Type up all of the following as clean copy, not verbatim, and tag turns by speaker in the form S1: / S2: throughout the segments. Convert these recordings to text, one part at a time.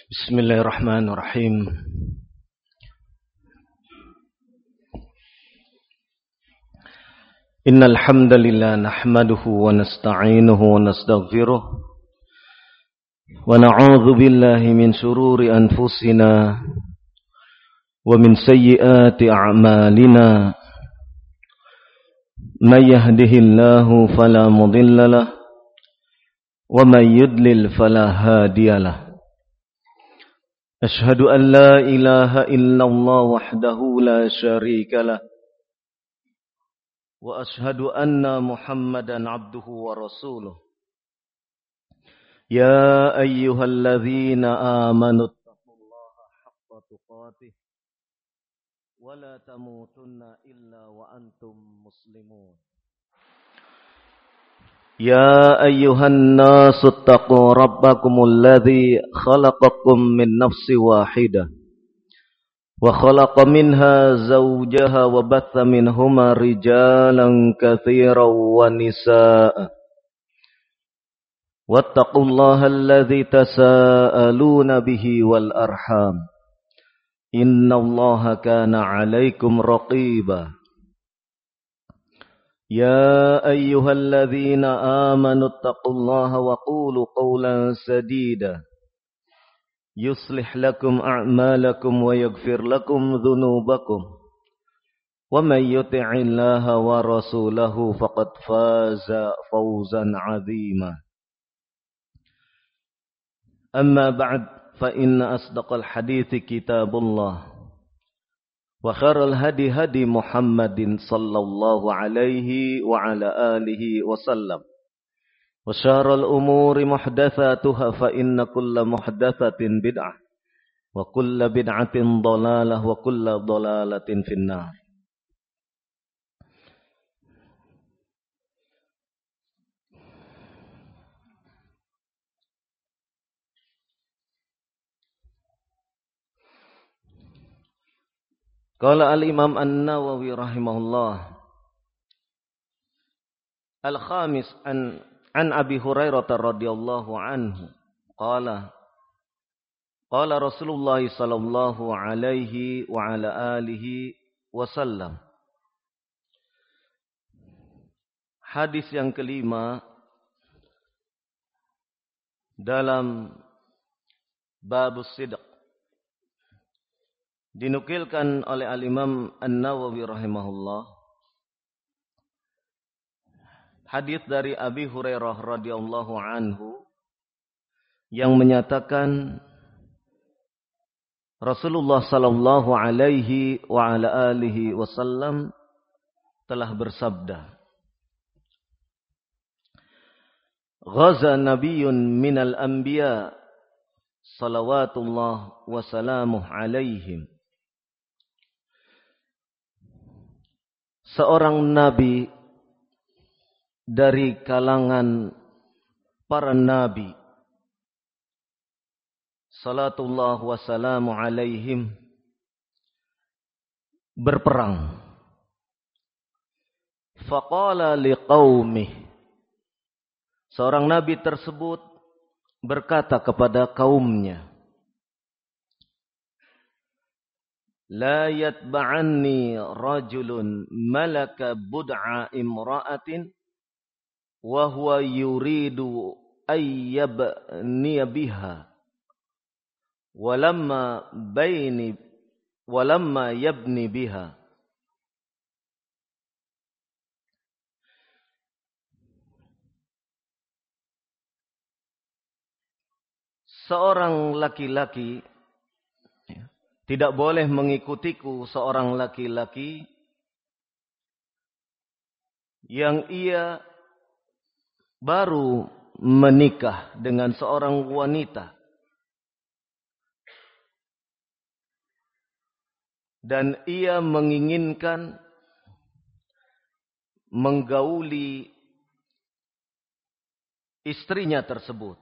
S1: Bismillahirrahmanirrahim. Innal hamdalillah nahmaduhu wa nasta'inuhu wa nastaghfiruh wa na'udzu billahi min shururi anfusina wa min sayyiati a'malina. May yahdihillahu fala mudilla lahu wa may yudlil fala hadiyalah. أشهد أن لا إله إلا الله وحده لا شريك له وأشهد أن محمدا عبده ورسوله يا أيها الذين آمنوا اتقوا الله حق تقاته ولا تموتن إلا وأنتم مسلمون يا أيها الناس اتقوا ربكم الذي خلقكم من نفس واحدة وخلق منها زوجها وبث منهما رجالا كثيرا ونساء واتقوا الله الذي تساءلون به والأرحام إن الله كان عليكم رقيبا يا أيها الذين آمنوا اتقوا الله وقولوا قولا سديدا يصلح لكم أعمالكم ويغفر لكم ذنوبكم ومن يطع الله ورسوله فقد فاز فوزا عظيما أما بعد فإن أصدق الحديث كتاب الله وخير الهدي هدي محمد صلى الله عليه وعلى آله وسلم وشر الأمور محدثاتها فإن كل محدثة بدعة وكل بدعة ضلالة وكل ضلالة في النار. Qala al-Imam An-Nawawi rahimahullah al-khamis an Abi Hurairah radhiyallahu anhu qala Rasulullah sallallahu alaihi wa ala alihi wasallam. Hadis yang kelima dalam babus sidq dinukilkan oleh al-Imam An-Nawawi rahimahullah hadis dari Abi Hurairah radhiyallahu anhu yang menyatakan Rasulullah sallallahu alaihi wa ala alihi wasallam telah bersabda, Ghaza nabiyyun minal anbiya salawatullah wa salamuh alaihim. Seorang nabi dari kalangan para nabi, salatullah wassalamu alaihim, berperang. Faqala liqaumih, seorang nabi tersebut berkata kepada kaumnya, La yatba'anni rajulun malaka bud'a imra'atin wa huwa yuridu ayyabniya biha walamma yabni biha. Seorang laki-laki tidak boleh mengikutiku, seorang laki-laki yang ia baru menikah dengan seorang wanita dan ia menginginkan menggauli istrinya tersebut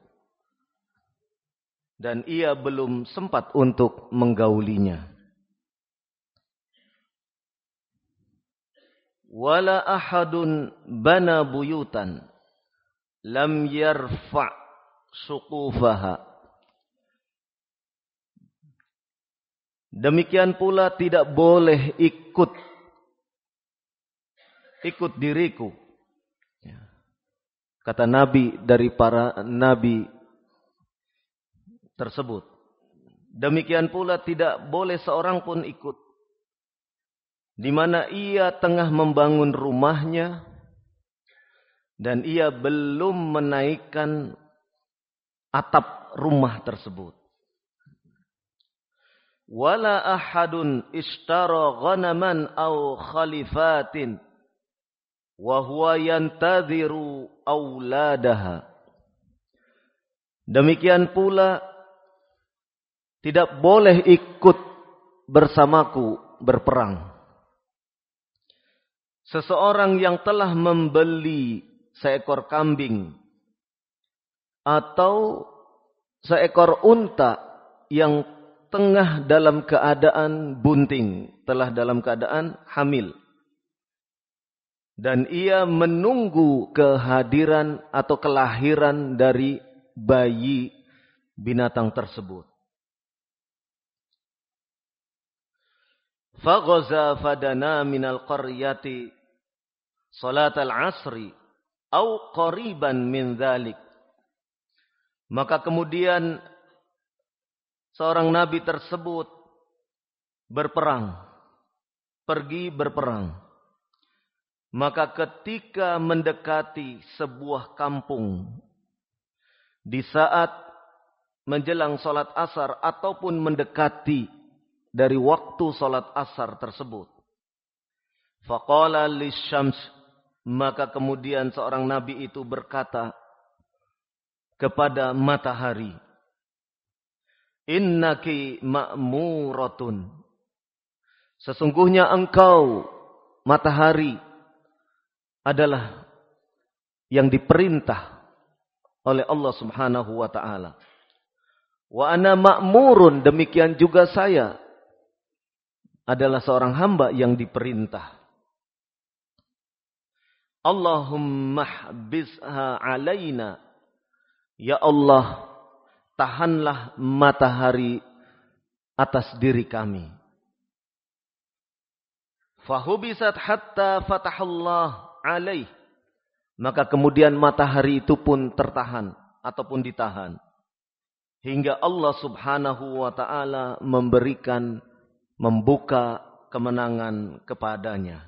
S1: dan ia belum sempat untuk menggaulinya. Wala ahadun bana buyutan lam yarfa' suqufaha Demikian pula tidak boleh ikut diriku. Kata Nabi dari para Nabi tersebut. Demikian pula tidak boleh seorang pun ikut. Di mana ia tengah membangun rumahnya dan ia belum menaikkan atap rumah tersebut. Wala ahadun ishtara ghanaman aw khalifatin wa huwa yantadhiru auladaha. Demikian pula tidak boleh ikut bersamaku berperang seseorang yang telah membeli seekor kambing atau seekor unta yang tengah dalam keadaan bunting, telah dalam keadaan hamil. Dan ia menunggu kehadiran atau kelahiran dari bayi binatang tersebut. Faghaza fadana minal qaryati salatal asri au qariban min dzalik. Maka kemudian seorang nabi tersebut berperang, pergi berperang. Maka ketika mendekati sebuah kampung, di saat menjelang salat asar ataupun mendekati dari waktu salat asar tersebut, faqala lisyams, maka kemudian seorang nabi itu berkata kepada matahari, innaki ma'muratun, sesungguhnya engkau matahari adalah yang diperintah oleh Allah Subhanahu wa taala. Wa ana ma'murun, demikian juga saya adalah seorang hamba yang diperintah. Allahumma hbisha alaina, ya Allah, tahanlah matahari atas diri kami. Fahubisat hatta fatahallah alaih, maka kemudian matahari itu pun tertahan ataupun ditahan hingga Allah Subhanahu wa taala membuka kemenangan kepadanya.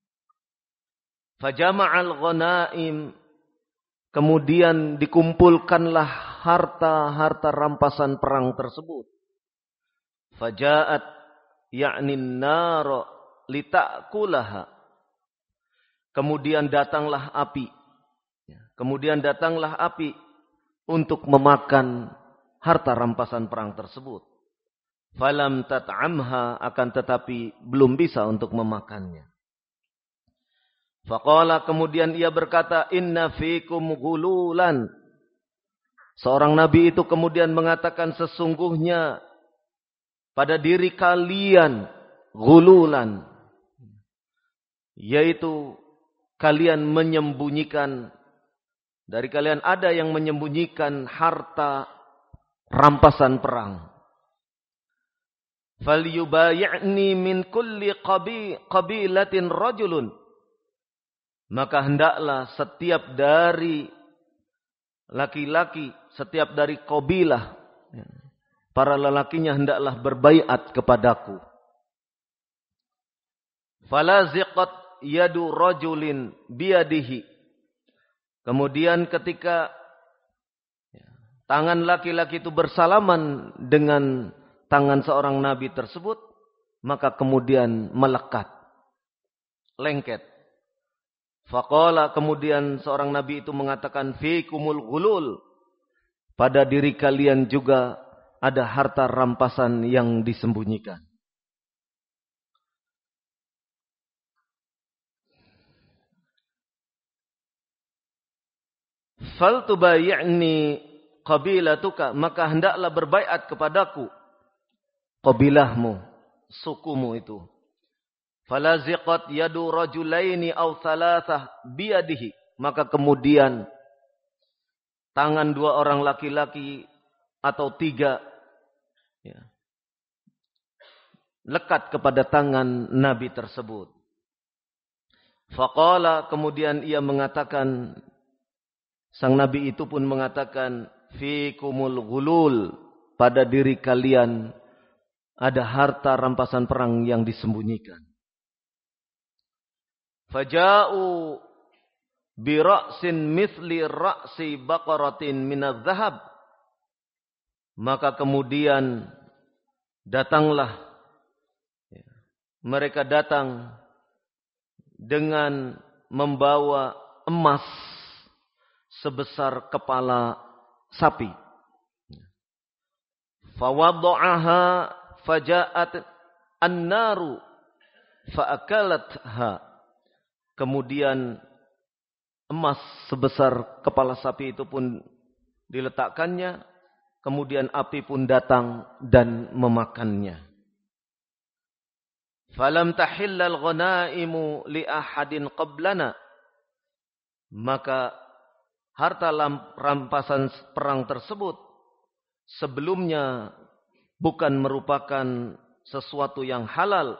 S1: Fajama'al ghanaim, kemudian dikumpulkanlah harta-harta rampasan perang tersebut. Faja'at ya'ni an-nar lita'kulaha, kemudian datanglah api. Kemudian datanglah api untuk memakan harta rampasan perang tersebut. Falam tat'amha, akan tetapi belum bisa untuk memakannya. Faqala, kemudian ia berkata, inna fikum ghululan. Seorang nabi itu kemudian mengatakan, sesungguhnya pada diri kalian ghululan, yaitu kalian menyembunyikan, dari kalian ada yang menyembunyikan harta rampasan perang. Falyubayi'ni min kulli qabilatin rajulun, maka hendaklah setiap dari laki-laki, setiap dari kabilah, para lelakinya hendaklah berbaiat kepadaku. Falaziqat yadu rajulin biyadihi, kemudian ketika tangan laki-laki itu bersalaman dengan tangan seorang nabi tersebut, maka kemudian melekat, lengket. Faqala, kemudian seorang nabi itu mengatakan, fikumul ghulul, pada diri kalian juga ada harta rampasan yang disembunyikan. Faltubayi'ni qabilatuka, maka hendaklah berbaiat kepadaku qabilahmu, sukumu itu. Falaziqat yadu rajulaini aw thalathah biyadihi, maka kemudian tangan dua orang laki-laki atau tiga lekat kepada tangan Nabi tersebut. Faqala, kemudian ia mengatakan, sang Nabi itu pun mengatakan, fikumul ghulul, pada diri kalian ada harta rampasan perang yang disembunyikan. Faja'u bi ra'sin mithli ra'si baqaratin minadh dhahab. Maka kemudian datanglah, mereka datang dengan membawa emas sebesar kepala sapi. Fawada'aha faja'at an-naru fa'akalatha. Kemudian emas sebesar kepala sapi itu pun diletakkannya, kemudian api pun datang dan memakannya. Falam tahillal ghanaimu li ahadin qablana. Maka harta rampasan perang tersebut sebelumnya bukan merupakan sesuatu yang halal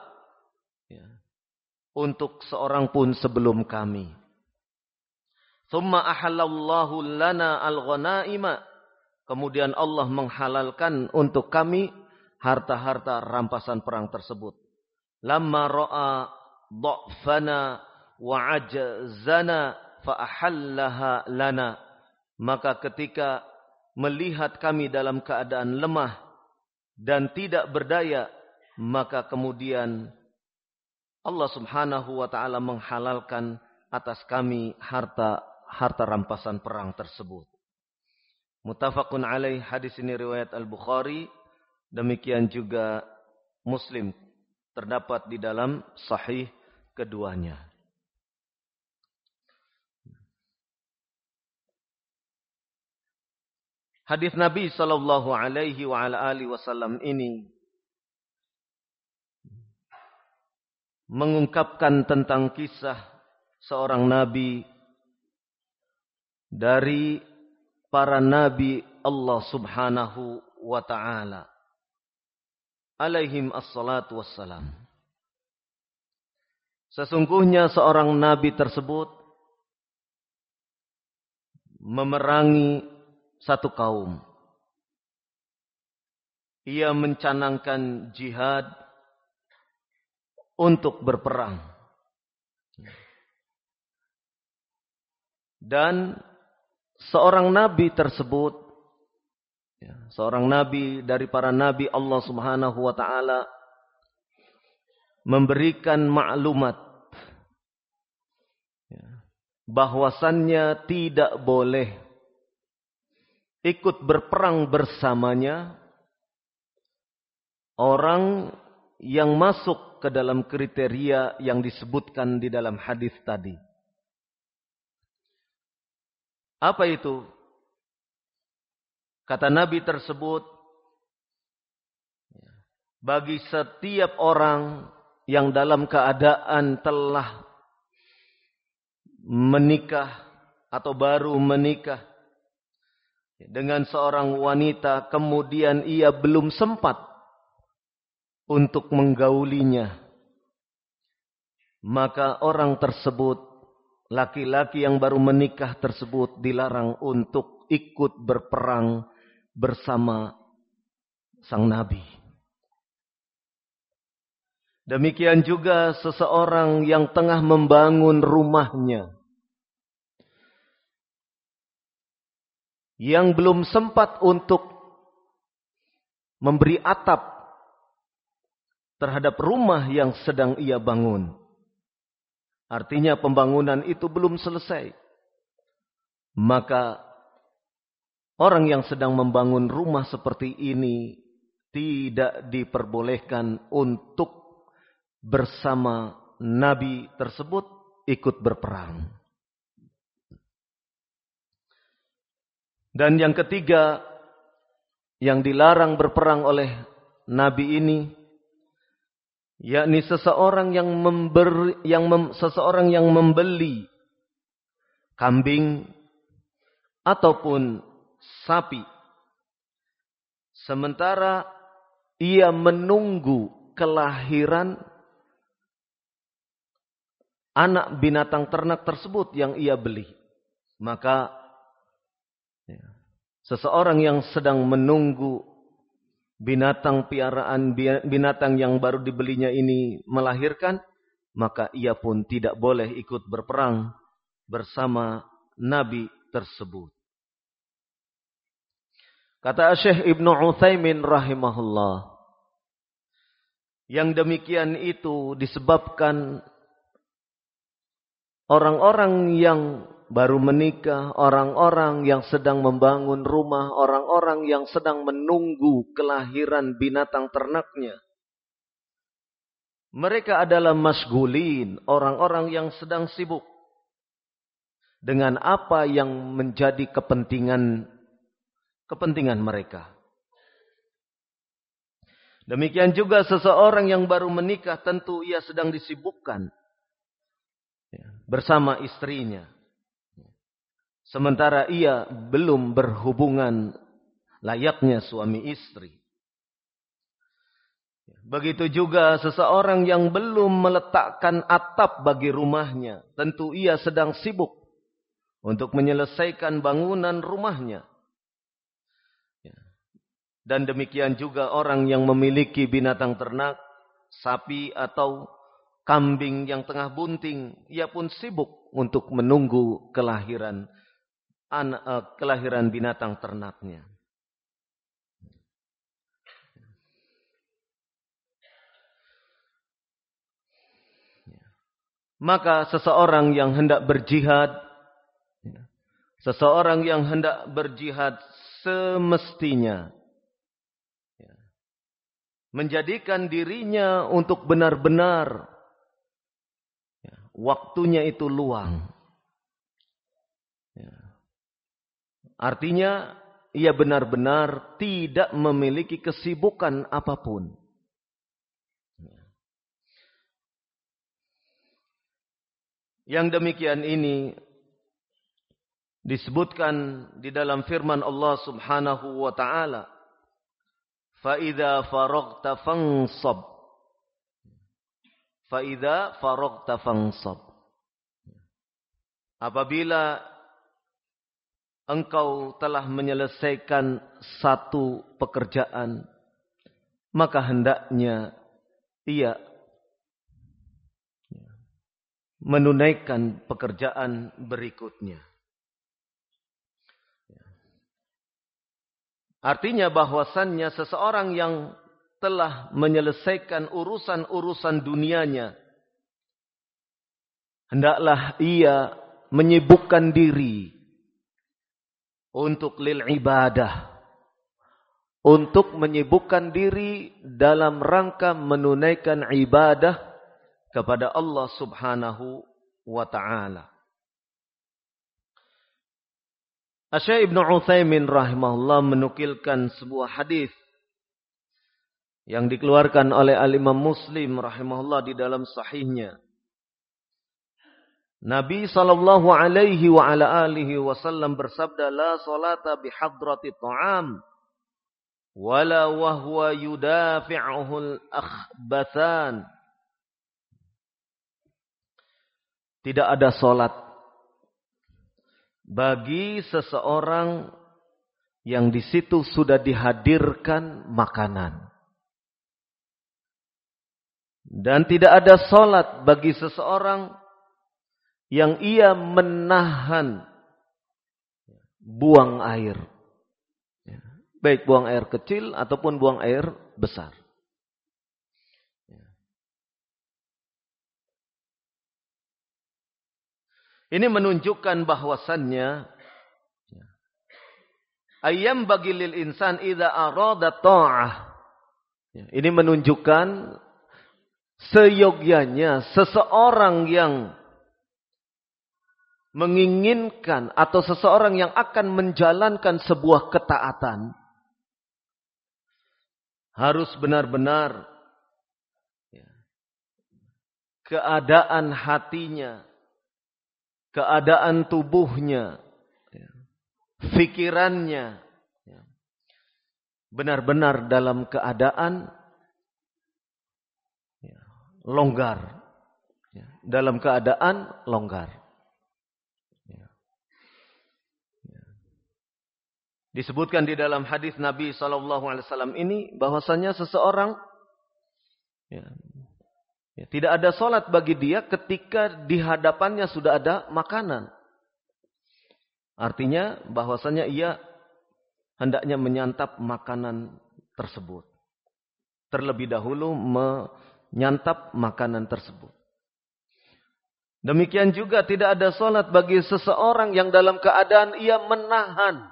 S1: untuk seorang pun sebelum kami. Tsumma ahallallahu lana al-ghanaima. Kemudian Allah menghalalkan untuk kami harta-harta rampasan perang tersebut. Lamma ra'a dha'fana wa ajzana fa ahallaha lana. Maka ketika melihat kami dalam keadaan lemah dan tidak berdaya, maka kemudian Allah Subhanahu wa taala menghalalkan atas kami harta rampasan perang tersebut. Muttafaqun alaih, hadis ini riwayat Al-Bukhari, demikian juga Muslim, terdapat di dalam sahih keduanya. Hadis Nabi sallallahu alaihi wa ala alihi wasallam ini mengungkapkan tentang kisah seorang nabi dari para nabi Allah Subhanahu wa taala alaihim assalatu wassalam. Sesungguhnya seorang nabi tersebut memerangi satu kaum. Ia mencanangkan jihad untuk berperang. Dan seorang nabi tersebut, seorang nabi dari para nabi Allah Subhanahu wa taala, memberikan maklumat bahwasannya tidak boleh ikut berperang bersamanya orang yang masuk ke dalam kriteria yang disebutkan di dalam hadis tadi. Apa itu? Kata Nabi tersebut, bagi setiap orang yang dalam keadaan telah menikah atau baru menikah dengan seorang wanita, kemudian ia belum sempat untuk menggaulinya, maka orang tersebut, laki-laki yang baru menikah tersebut, dilarang untuk ikut berperang bersama sang Nabi. Demikian juga seseorang yang tengah membangun rumahnya, yang belum sempat untuk memberi atap terhadap rumah yang sedang ia bangun. Artinya pembangunan itu belum selesai. Maka orang yang sedang membangun rumah seperti ini tidak diperbolehkan untuk bersama Nabi tersebut ikut berperang. Dan yang ketiga, yang dilarang berperang oleh Nabi ini, yakni seseorang yang membeli kambing ataupun sapi, sementara ia menunggu kelahiran anak binatang ternak tersebut yang ia beli. Maka seseorang yang sedang menunggu binatang piaraan, binatang yang baru dibelinya ini melahirkan, maka ia pun tidak boleh ikut berperang bersama Nabi tersebut. Kata Syekh Ibnu Utsaimin rahimahullah, yang demikian itu disebabkan orang-orang yang baru menikah, orang-orang yang sedang membangun rumah, orang-orang yang sedang menunggu kelahiran binatang ternaknya. Mereka adalah masgulin, orang-orang yang sedang sibuk dengan apa yang menjadi kepentingan mereka. Demikian juga seseorang yang baru menikah, tentu ia sedang disibukkan bersama istrinya. Sementara ia belum berhubungan layaknya suami istri. Begitu juga seseorang yang belum meletakkan atap bagi rumahnya. Tentu ia sedang sibuk untuk menyelesaikan bangunan rumahnya. Dan demikian juga orang yang memiliki binatang ternak, sapi atau kambing yang tengah bunting. Ia pun sibuk untuk menunggu kelahiran binatang ternaknya. Maka seseorang yang hendak berjihad semestinya menjadikan dirinya untuk benar-benar waktunya itu luang. Artinya ia benar-benar tidak memiliki kesibukan apapun. Yang demikian ini disebutkan di dalam firman Allah Subhanahu wa taala, "Fa idza faraghta fansab." Fa idza faraghta fansab. Apabila engkau telah menyelesaikan satu pekerjaan, maka hendaknya ia menunaikan pekerjaan berikutnya. Artinya bahwasannya seseorang yang telah menyelesaikan urusan-urusan dunianya, hendaklah ia menyibukkan diri untuk lil ibadah, untuk menyibukkan diri dalam rangka menunaikan ibadah kepada Allah Subhanahu wa ta'ala. Syekh Ibnu Utsaimin rahimahullah menukilkan sebuah hadis yang dikeluarkan oleh Al-Imam Muslim rahimahullah di dalam sahihnya. Nabi sallallahu alaihi wa ala alihi wasallam bersabda, "La salata bihadrati ta'am wala wa huwa yudafi'uhul akhbathan." Tidak ada salat bagi seseorang yang di situ sudah dihadirkan makanan. Dan tidak ada salat bagi seseorang yang ia menahan buang air. Baik buang air kecil ataupun buang air besar. Ini menunjukkan bahwasannya ayyam bagi lil insan idza arada ta'ah. Ini menunjukkan seyogyanya seseorang yang menginginkan atau seseorang yang akan menjalankan sebuah ketaatan harus benar-benar keadaan hatinya, keadaan tubuhnya, fikirannya benar-benar dalam keadaan longgar. Dalam keadaan longgar. Disebutkan di dalam hadis Nabi SAW ini bahwasanya seseorang tidak ada solat bagi dia ketika di hadapannya sudah ada makanan. Artinya bahwasanya ia hendaknya menyantap makanan tersebut. Terlebih dahulu menyantap makanan tersebut. Demikian juga tidak ada solat bagi seseorang yang dalam keadaan ia menahan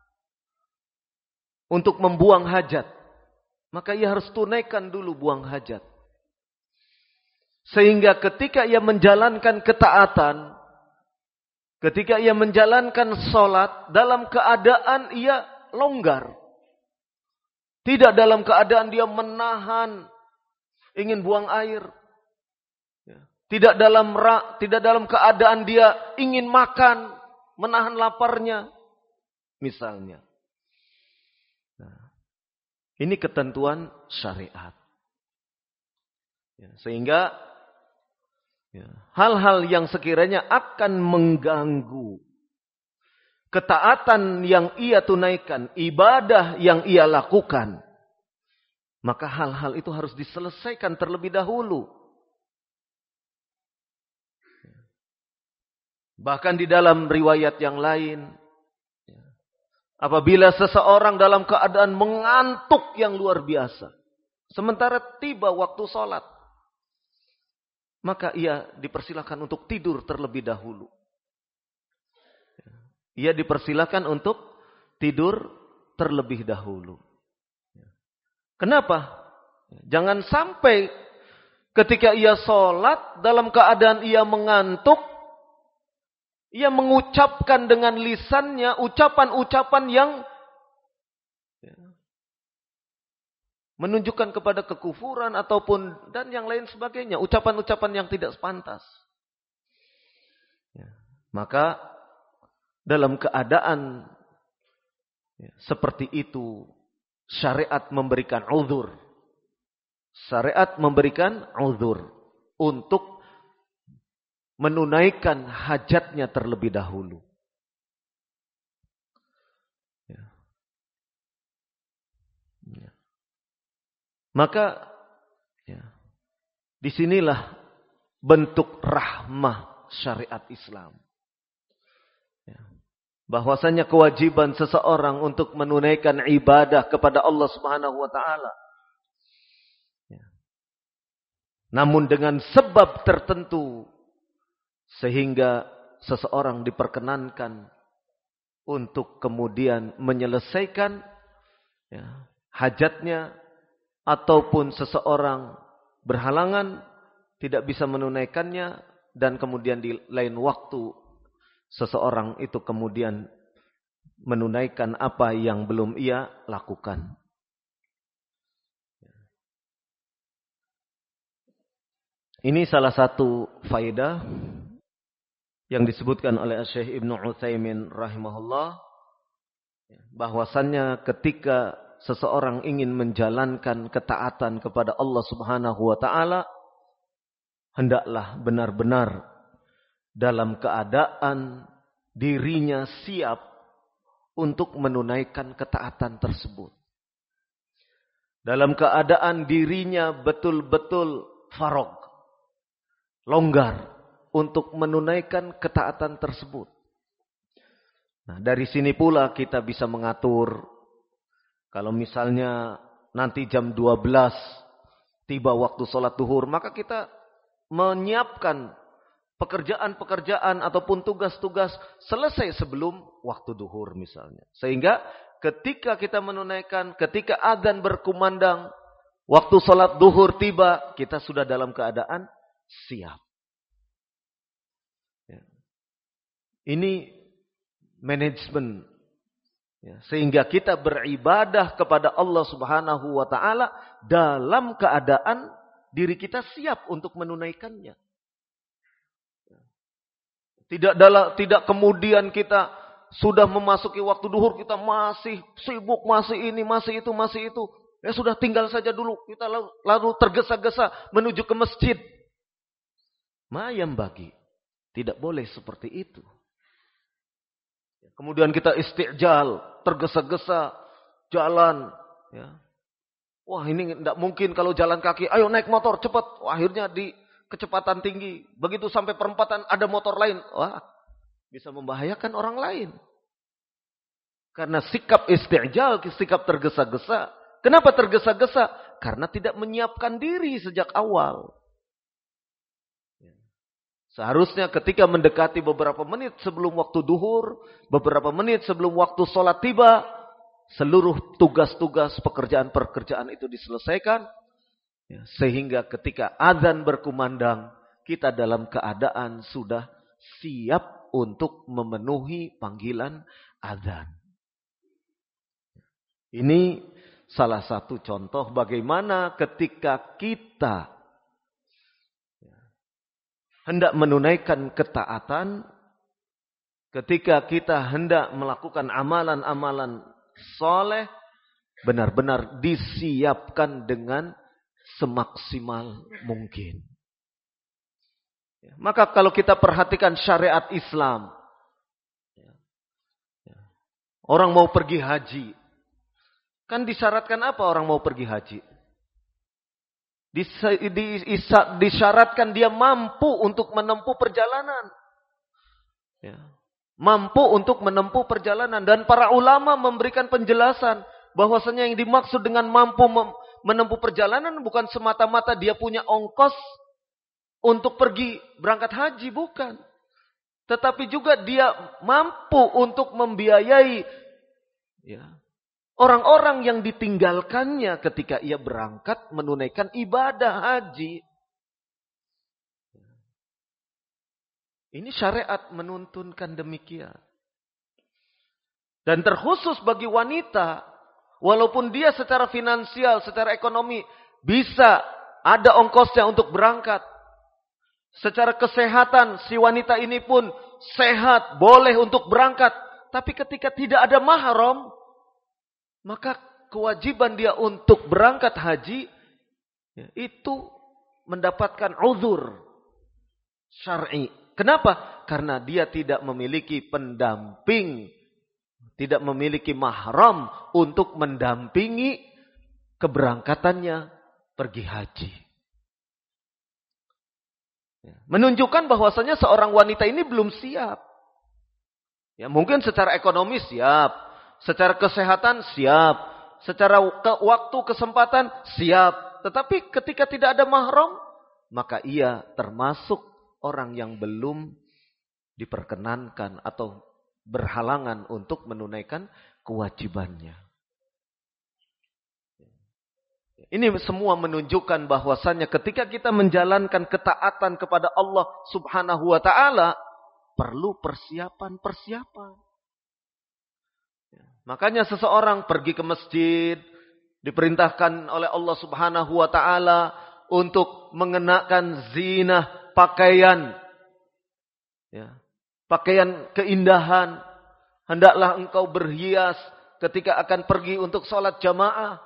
S1: untuk membuang hajat. Maka ia harus tunaikan dulu buang hajat. Sehingga ketika ia menjalankan ketaatan, ketika ia menjalankan sholat, dalam keadaan ia longgar. Tidak dalam keadaan dia menahan, ingin buang air. Tidak dalam keadaan dia ingin makan, menahan laparnya. Misalnya. Ini ketentuan syariat. Sehingga hal-hal yang sekiranya akan mengganggu ketaatan yang ia tunaikan, ibadah yang ia lakukan, maka hal-hal itu harus diselesaikan terlebih dahulu. Bahkan di dalam riwayat yang lain, apabila seseorang dalam keadaan mengantuk yang luar biasa, sementara tiba waktu sholat, maka ia dipersilakan untuk tidur terlebih dahulu. Ia dipersilakan untuk tidur terlebih dahulu. Kenapa? Jangan sampai ketika ia sholat dalam keadaan ia mengantuk, ia mengucapkan dengan lisannya ucapan-ucapan yang menunjukkan kepada kekufuran ataupun dan yang lain sebagainya. Ucapan-ucapan yang tidak pantas. Maka dalam keadaan seperti itu, syariat memberikan uzur. Syariat memberikan uzur untuk menunaikan hajatnya terlebih dahulu. Maka disinilah bentuk rahmah syariat Islam. Bahwasanya kewajiban seseorang untuk menunaikan ibadah kepada Allah Subhanahu wa taala. Namun dengan sebab tertentu sehingga seseorang diperkenankan untuk kemudian menyelesaikan hajatnya, ataupun seseorang berhalangan tidak bisa menunaikannya dan kemudian di lain waktu seseorang itu kemudian menunaikan apa yang belum ia lakukan. Ini salah satu faedah yang disebutkan oleh Syekh Ibnu Utsaimin rahimahullah, bahwasannya ketika seseorang ingin menjalankan ketaatan kepada Allah Subhanahu wa taala, hendaklah benar-benar dalam keadaan dirinya siap untuk menunaikan ketaatan tersebut. Dalam keadaan dirinya betul-betul farag, longgar untuk menunaikan ketaatan tersebut. Nah, dari sini pula kita bisa mengatur. Kalau misalnya nanti jam 12 tiba waktu sholat duhur, maka kita menyiapkan pekerjaan-pekerjaan ataupun tugas-tugas selesai sebelum waktu duhur misalnya. Sehingga ketika kita menunaikan, ketika adzan berkumandang, waktu sholat duhur tiba, kita sudah dalam keadaan siap. Ini manajemen. Sehingga kita beribadah kepada Allah Subhanahu wa taala dalam keadaan diri kita siap untuk menunaikannya. Tidak kemudian kita sudah memasuki waktu duhur kita masih sibuk, masih ini, masih itu. Ya sudah, tinggal saja dulu. Kita lalu tergesa-gesa menuju ke masjid. Mayam bagi. Tidak boleh seperti itu. Kemudian kita istijal, tergesa-gesa, jalan. Ya. Wah, ini tidak mungkin kalau jalan kaki. Ayo naik motor, cepat. Wah, akhirnya di kecepatan tinggi. Begitu sampai perempatan ada motor lain. Wah, bisa membahayakan orang lain. Karena sikap istijal, sikap tergesa-gesa. Kenapa tergesa-gesa? Karena tidak menyiapkan diri sejak awal. Seharusnya ketika mendekati beberapa menit sebelum waktu duhur, beberapa menit sebelum waktu sholat tiba, seluruh tugas-tugas pekerjaan-pekerjaan itu diselesaikan. Sehingga ketika azan berkumandang, kita dalam keadaan sudah siap untuk memenuhi panggilan azan. Ini salah satu contoh bagaimana ketika kita hendak menunaikan ketaatan, ketika kita hendak melakukan amalan-amalan soleh, benar-benar disiapkan dengan semaksimal mungkin. Maka kalau kita perhatikan syariat Islam, orang mau pergi haji, kan disyaratkan apa orang mau pergi haji? Disyaratkan dia mampu untuk menempuh perjalanan. Ya. Mampu untuk menempuh perjalanan. Dan para ulama memberikan penjelasan bahwasanya yang dimaksud dengan mampu menempuh perjalanan bukan semata-mata dia punya ongkos untuk pergi berangkat haji, bukan. Tetapi juga dia mampu untuk membiayai orang-orang yang ditinggalkannya ketika ia berangkat menunaikan ibadah haji. Ini syariat menuntunkan demikian. Dan terkhusus bagi wanita, walaupun dia secara finansial, secara ekonomi bisa ada ongkosnya untuk berangkat. Secara kesehatan si wanita ini pun sehat, boleh untuk berangkat. Tapi ketika tidak ada mahram, maka kewajiban dia untuk berangkat haji itu mendapatkan uzur syar'i. Kenapa? Karena dia tidak memiliki pendamping, tidak memiliki mahram untuk mendampingi keberangkatannya pergi haji. Menunjukkan bahwasanya seorang wanita ini belum siap. Ya, mungkin secara ekonomi siap, secara kesehatan siap, secara waktu kesempatan siap. Tetapi ketika tidak ada mahram, maka ia termasuk orang yang belum diperkenankan atau berhalangan untuk menunaikan kewajibannya. Ini semua menunjukkan bahwasannya ketika kita menjalankan ketaatan kepada Allah Subhanahu wa taala, perlu persiapan-persiapan. Makanya seseorang pergi ke masjid, diperintahkan oleh Allah Subhanahu wa taala untuk mengenakan zinah, pakaian. Pakaian keindahan. Hendaklah engkau berhias ketika akan pergi untuk sholat jamaah.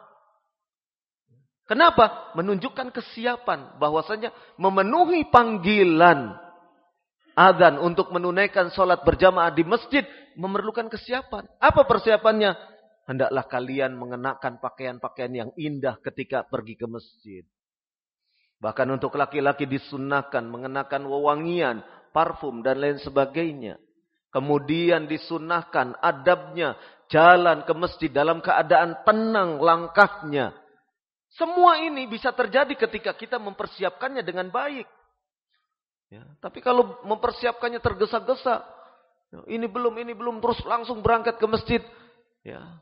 S1: Kenapa? Menunjukkan kesiapan bahwasanya memenuhi panggilan azan untuk menunaikan sholat berjamaah di masjid memerlukan kesiapan. Apa persiapannya? Hendaklah kalian mengenakan pakaian-pakaian yang indah ketika pergi ke masjid. Bahkan untuk laki-laki disunnahkan mengenakan wewangian, parfum dan lain sebagainya. Kemudian disunnahkan adabnya jalan ke masjid dalam keadaan tenang langkahnya. Semua ini bisa terjadi ketika kita mempersiapkannya dengan baik. Ya, tapi kalau mempersiapkannya tergesa-gesa, ini belum, terus langsung berangkat ke masjid. Ya,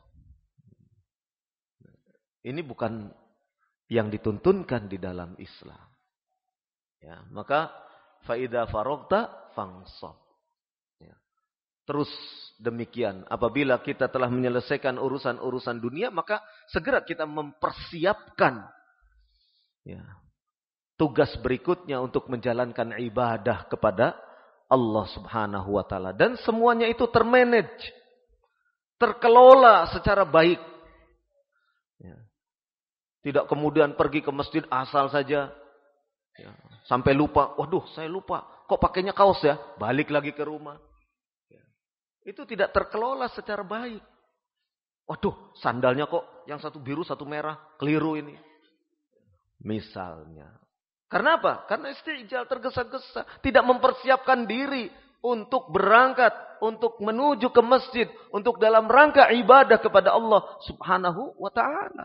S1: ini bukan yang dituntunkan di dalam Islam. Ya, maka faida farogta fangsab. Ya. Terus demikian, apabila kita telah menyelesaikan urusan-urusan dunia, maka segera kita mempersiapkan tugas berikutnya untuk menjalankan ibadah kepada Allah Subhanahu wa taala. Dan semuanya itu termanage, terkelola secara baik. Tidak kemudian pergi ke masjid asal saja. Ya, sampai lupa. Waduh, saya lupa. Kok pakainya kaos ya? Balik lagi ke rumah. Ya, itu tidak terkelola secara baik. Waduh, sandalnya kok yang satu biru, satu merah. Keliru ini. Misalnya. Karena apa? Karena istijal, tergesa-gesa. Tidak mempersiapkan diri untuk berangkat, untuk menuju ke masjid, untuk dalam rangka ibadah kepada Allah Subhanahu wa ta'ala.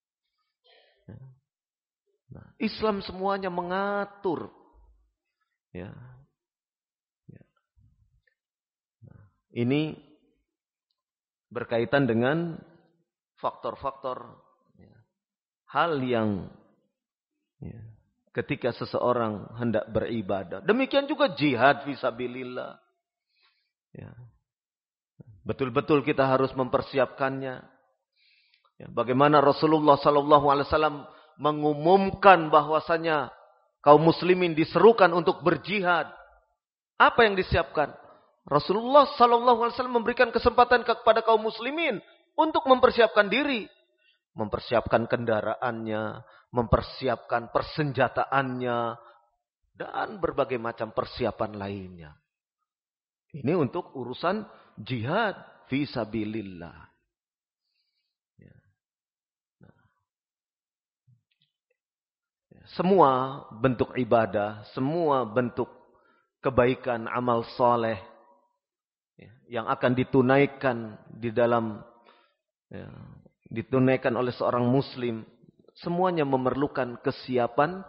S1: Nah, Islam semuanya mengatur. Ya. Ya. Nah, ini berkaitan dengan faktor-faktor hal yang ketika seseorang hendak beribadah. Demikian juga jihad fisabilillah. Ya. Betul-betul kita harus mempersiapkannya. Ya. Bagaimana Rasulullah SAW mengumumkan bahwasanya kaum muslimin diserukan untuk berjihad. Apa yang disiapkan? Rasulullah SAW memberikan kesempatan kepada kaum muslimin untuk mempersiapkan diri. Mempersiapkan kendaraannya, mempersiapkan persenjataannya, dan berbagai macam persiapan lainnya. Ini untuk urusan jihad fisabilillah. Ya. Nah. Semua bentuk ibadah, semua bentuk kebaikan, amal soleh yang akan ditunaikan di dalam ditunaikan oleh seorang muslim, semuanya memerlukan kesiapan.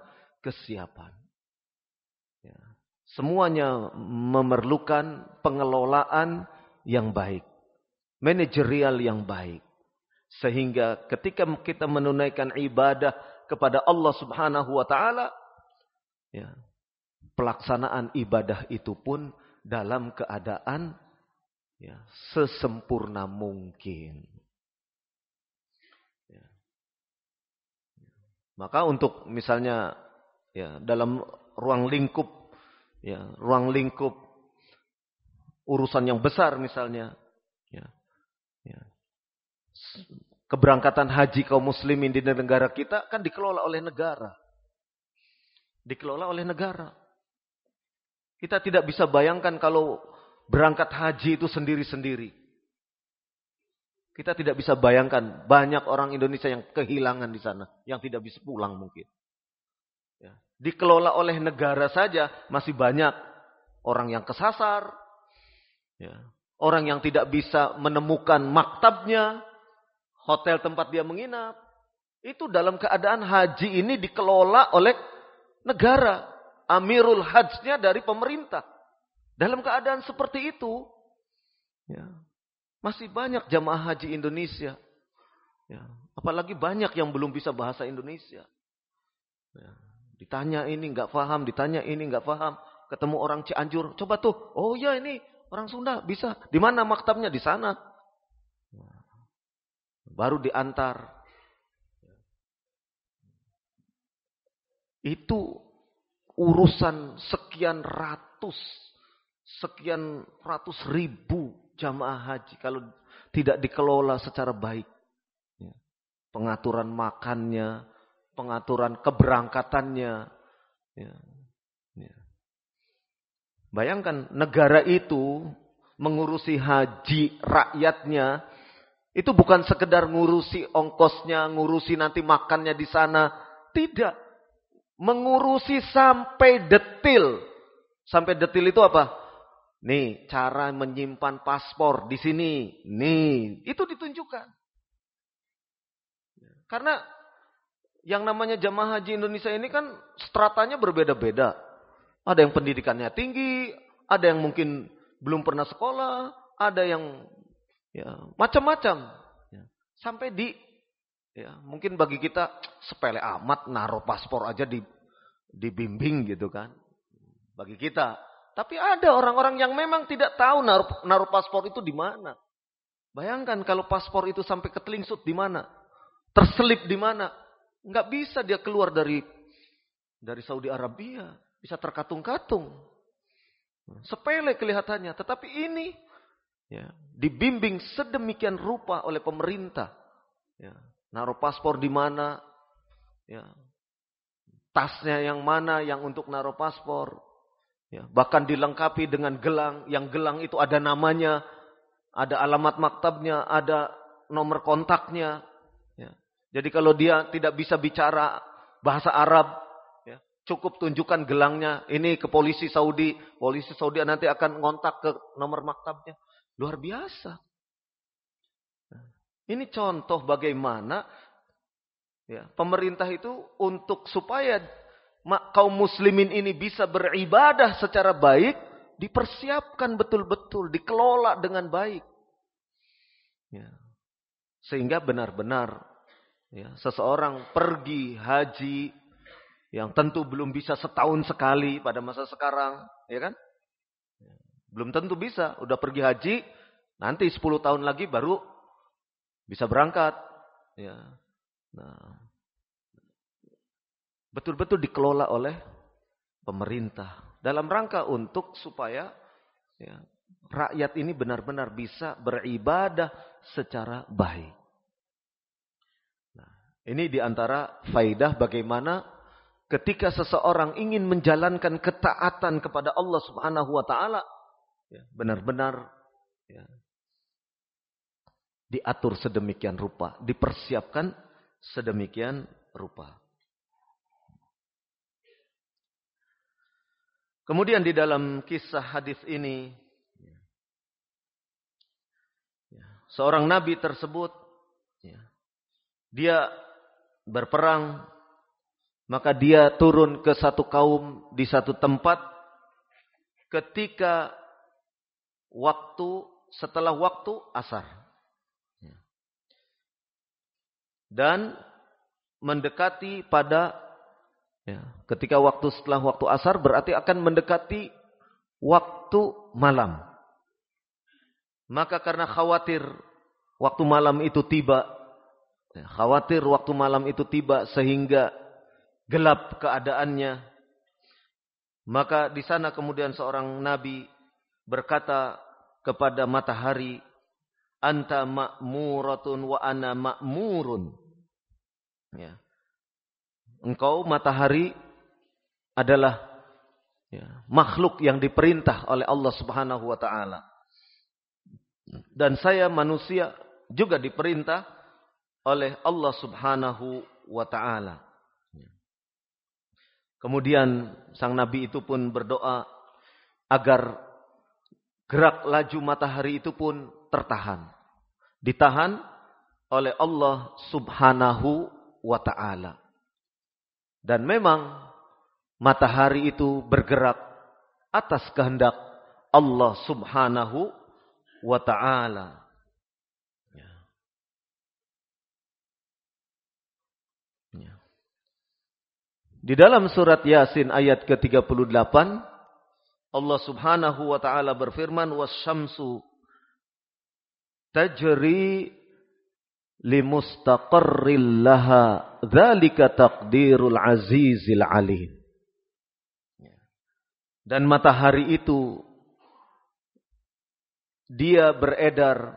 S1: Ya. Semuanya memerlukan pengelolaan yang baik, manajerial yang baik, sehingga ketika kita menunaikan ibadah kepada Allah Subhanahu wa ta'ala, ya, pelaksanaan ibadah itu pun dalam keadaan sesempurna mungkin. Ya. Maka untuk misalnya dalam ruang lingkup urusan yang besar misalnya, keberangkatan haji kaum muslimin di negara kita kan dikelola oleh negara. Kita tidak bisa bayangkan kalau berangkat haji itu sendiri-sendiri. Kita tidak bisa bayangkan banyak orang Indonesia yang kehilangan di sana, yang tidak bisa pulang mungkin. Ya. Dikelola oleh negara saja masih banyak orang yang kesasar, orang yang tidak bisa menemukan maktabnya, hotel tempat dia menginap. Itu dalam keadaan haji ini dikelola oleh negara, amirul hajnya dari pemerintah. Dalam keadaan seperti itu, masih banyak jamaah haji Indonesia. Apalagi banyak yang belum bisa bahasa Indonesia. Ditanya ini nggak paham, ditanya ini nggak paham. Ketemu orang Cianjur, coba tuh. Oh ya ini orang Sunda bisa. Di mana maktabnya? Di sana. Baru diantar. Itu urusan sekian ratus ribu jamaah haji kalau tidak dikelola secara baik. Pengaturan makannya, pengaturan keberangkatannya. Bayangkan negara itu mengurusi haji rakyatnya, itu bukan sekedar ngurusi ongkosnya, ngurusi nanti makannya di sana. Tidak. Mengurusi sampai detil. Sampai detil itu apa? Nih, cara menyimpan paspor di sini. Nih, itu ditunjukkan. Karena yang namanya jamaah haji Indonesia ini kan stratanya berbeda-beda. Ada yang pendidikannya tinggi, ada yang mungkin belum pernah sekolah, ada yang macam-macam. Sampai mungkin bagi kita sepele amat naruh paspor aja dibimbing gitu kan. Bagi kita. Tapi ada orang-orang yang memang tidak tahu naruh paspor itu di mana. Bayangkan kalau paspor itu sampai ketelingsut di mana? Terselip di mana? Nggak bisa dia keluar dari Saudi Arabia. Bisa terkatung-katung. Sepele kelihatannya. Tetapi ini dibimbing sedemikian rupa oleh pemerintah. Naruh paspor di mana? Ya. Tasnya yang mana yang untuk naruh paspor. Ya. Bahkan dilengkapi dengan gelang. Yang gelang itu ada namanya, ada alamat maktabnya, ada nomor kontaknya. Ya. Jadi kalau dia tidak bisa bicara bahasa Arab, ya, cukup tunjukkan gelangnya. Ini ke polisi Saudi. Polisi Saudi nanti akan ngontak ke nomor maktabnya. Luar biasa. Ini contoh bagaimana ya, pemerintah itu untuk supaya kaum muslimin ini bisa beribadah secara baik, dipersiapkan betul-betul, dikelola dengan baik. Ya. Sehingga benar-benar ya, seseorang pergi haji yang tentu belum bisa setahun sekali pada masa sekarang, ya kan? Belum tentu bisa, udah pergi haji, nanti 10 tahun lagi baru bisa berangkat. Ya. Nah, betul-betul dikelola oleh pemerintah dalam rangka untuk supaya ya, rakyat ini benar-benar bisa beribadah secara baik. Nah, ini diantara faidah bagaimana ketika seseorang ingin menjalankan ketaatan kepada Allah Subhanahu Wa Taala, ya, benar-benar ya, diatur sedemikian rupa, dipersiapkan sedemikian rupa. Kemudian di dalam kisah hadis ini, seorang nabi tersebut, dia berperang, maka dia turun ke satu kaum di satu tempat ketika setelah waktu asar. Dan mendekati pada ketika setelah waktu asar berarti akan mendekati waktu malam. Maka karena khawatir waktu malam itu tiba, sehingga gelap keadaannya, maka di sana kemudian seorang nabi berkata kepada matahari, anta ma'muratun wa ana ma'murun. Ya. Engkau matahari adalah makhluk yang diperintah oleh Allah Subhanahu wa taala. Dan saya manusia juga diperintah oleh Allah Subhanahu wa taala. Kemudian sang nabi itu pun berdoa agar gerak laju matahari itu pun tertahan. Ditahan oleh Allah Subhanahu wa ta'ala. Dan memang matahari itu bergerak atas kehendak Allah Subhanahu wa ta'ala. Di dalam surat Yasin ayat ke-38, Allah Subhanahu wa ta'ala berfirman, "Was-syamsu tajri limustaqarril laha dzalika taqdirul azizil alim." Dan matahari itu dia beredar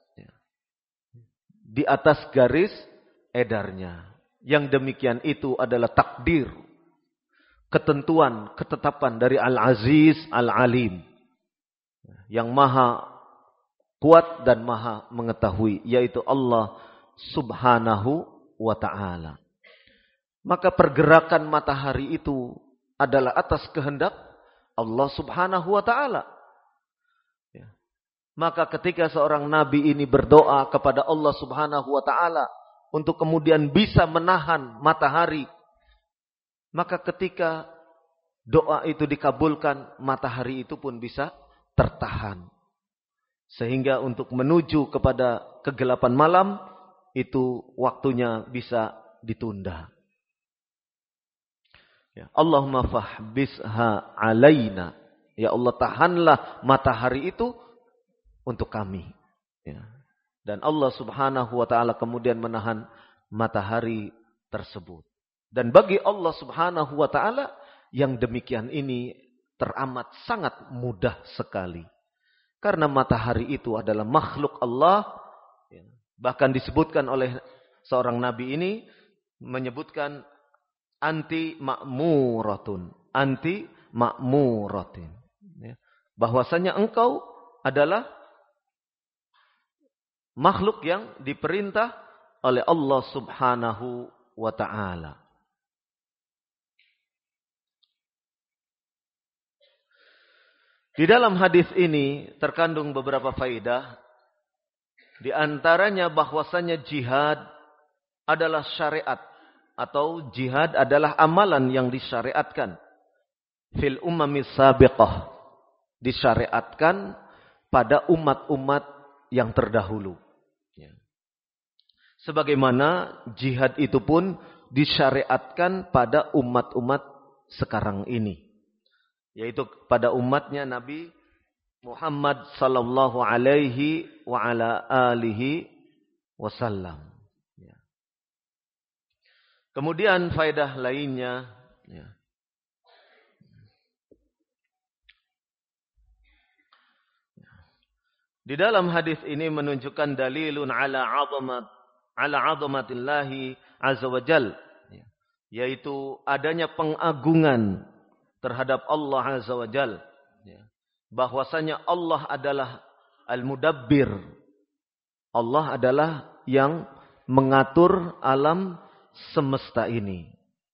S1: di atas garis edarnya. Yang demikian itu adalah takdir, ketentuan, ketetapan dari Al-Aziz Al-Alim, yang maha kuat dan maha mengetahui, yaitu Allah Subhanahu wa ta'ala. Maka pergerakan matahari itu adalah atas kehendak Allah Subhanahu wa ta'ala. Maka ketika seorang nabi ini berdoa kepada Allah Subhanahu wa ta'ala untuk kemudian bisa menahan matahari, maka ketika doa itu dikabulkan, matahari itu pun bisa tertahan. Sehingga untuk menuju kepada kegelapan malam, itu waktunya bisa ditunda. Ya, Allahumma fahbisha alaina. Ya Allah, tahanlah matahari itu untuk kami. Ya. Dan Allah Subhanahu wa ta'ala kemudian menahan matahari tersebut. Dan bagi Allah Subhanahu wa ta'ala yang demikian ini teramat sangat mudah sekali. Karena matahari itu adalah makhluk Allah. Bahkan disebutkan oleh seorang nabi ini, menyebutkan anti ma'muratun. Anti ma'muratin. Ya. Bahwasanya engkau adalah makhluk yang diperintah oleh Allah Subhanahu wa ta'ala. Di dalam hadis ini terkandung beberapa faedah. Di antaranya bahwasanya jihad adalah syariat. Atau jihad adalah amalan yang disyariatkan. Fil ummamis sabiqah. Disyariatkan pada umat-umat yang terdahulu. Sebagaimana jihad itu pun disyariatkan pada umat-umat sekarang ini. Yaitu pada umatnya Nabi Muhammad sallallahu alaihi wa ala alihi wasallam. Kemudian faedah lainnya. Di dalam hadis ini menunjukkan dalilun ala azamatillahi azza wa jal. Yaitu adanya pengagungan terhadap Allah azza wa jal. Bahwasanya Allah adalah al-mudabbir. Allah adalah yang mengatur alam semesta ini.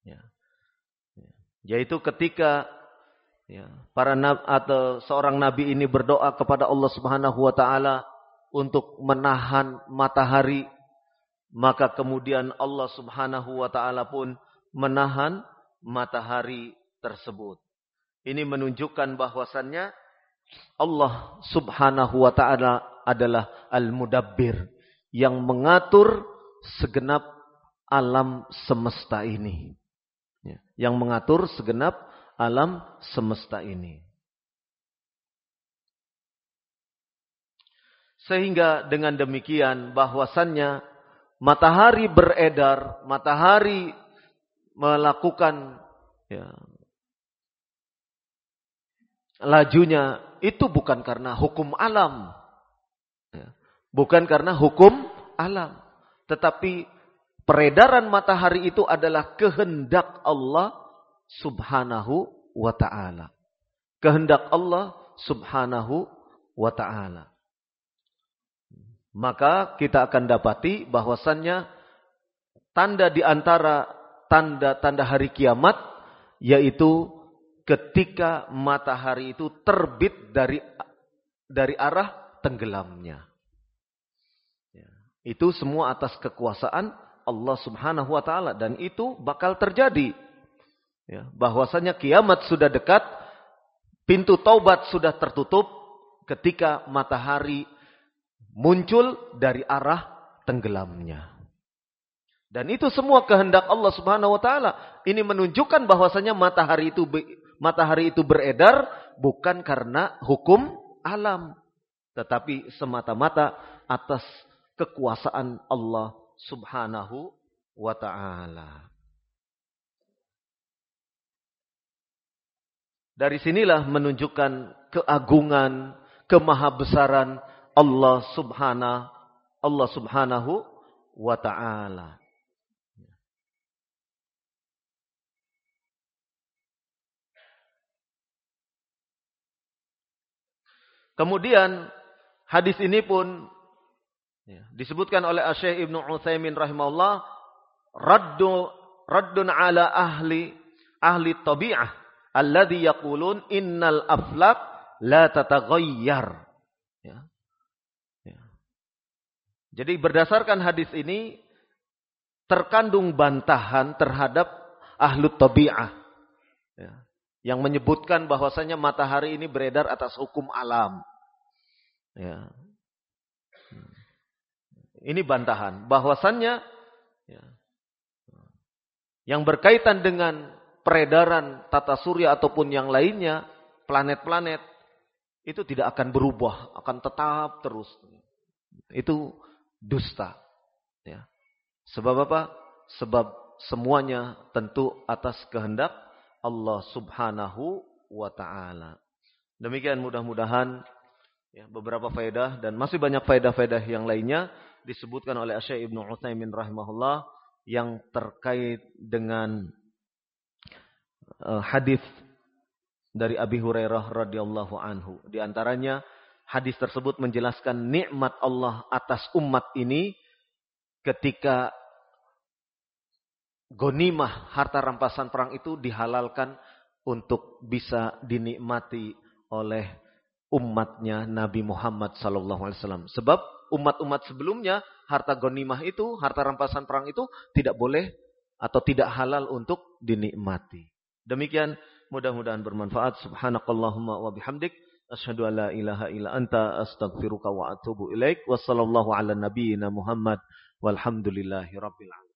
S1: Yaitu ketika para nabi atau seorang nabi ini berdoa kepada Allah Subhanahu wa taala untuk menahan matahari, maka kemudian Allah Subhanahu wa taala pun menahan matahari tersebut. Ini menunjukkan bahwasannya Allah Subhanahu wa taala adalah al-mudabbir yang mengatur segenap alam semesta ini. Yang mengatur segenap alam semesta ini. Sehingga dengan demikian bahwasannya matahari beredar, matahari melakukan lajunya itu bukan karena hukum alam. Bukan karena hukum alam. Tetapi peredaran matahari itu adalah kehendak Allah Subhanahu wa ta'ala. Kehendak Allah Subhanahu wa ta'ala. Maka kita akan dapati bahwasannya tanda di antara tanda-tanda hari kiamat yaitu ketika matahari itu terbit dari arah tenggelamnya. Itu semua atas kekuasaan Allah Subhanahu wa taala dan itu bakal terjadi. Bahwasanya kiamat sudah dekat, pintu taubat sudah tertutup ketika matahari muncul dari arah tenggelamnya. Dan itu semua kehendak Allah Subhanahu wa taala. Ini menunjukkan bahwasanya matahari itu beredar bukan karena hukum alam, tetapi semata-mata atas kekuasaan Allah Subhanahu wa ta'ala. Dari sinilah menunjukkan keagungan, kemahabesaran Allah Subhanahu wa ta'ala. Kemudian hadis ini pun disebutkan oleh Syekh Ibnu Utsaimin rahimahullah, raddun ala ahli tabi'ah alladhi yaqulun innal aflaq la tataghayyar. Jadi berdasarkan hadis ini terkandung bantahan terhadap ahlu tabi'ah yang menyebutkan bahwasanya matahari ini beredar atas hukum alam. Ini bantahan bahwasannya yang berkaitan dengan peredaran tata surya ataupun yang lainnya, planet-planet itu tidak akan berubah, akan tetap terus. Itu dusta. Sebab apa? Sebab semuanya tentu atas kehendak Allah Subhanahu wa ta'ala. Demikian mudah-mudahan beberapa faedah dan masih banyak faedah-faedah yang lainnya disebutkan oleh Syekh Ibnu Utsaimin rahimahullah yang terkait dengan hadis dari Abi Hurairah radhiyallahu anhu. Di antaranya hadis tersebut menjelaskan nikmat Allah atas umat ini ketika ghanimah, harta rampasan perang itu dihalalkan untuk bisa dinikmati oleh umatnya Nabi Muhammad SAW. Sebab umat-umat sebelumnya harta ghanimah itu, harta rampasan perang itu tidak boleh atau tidak halal untuk dinikmati. Demikian, mudah-mudahan bermanfaat. Subhanakallahumma wa bihamdik, asyhadu an la ilaha illa anta, astaghfiruka wa atubu ilaik. Wassallallahu ala nabiyyina Muhammad walhamdulillahi rabbil alamin.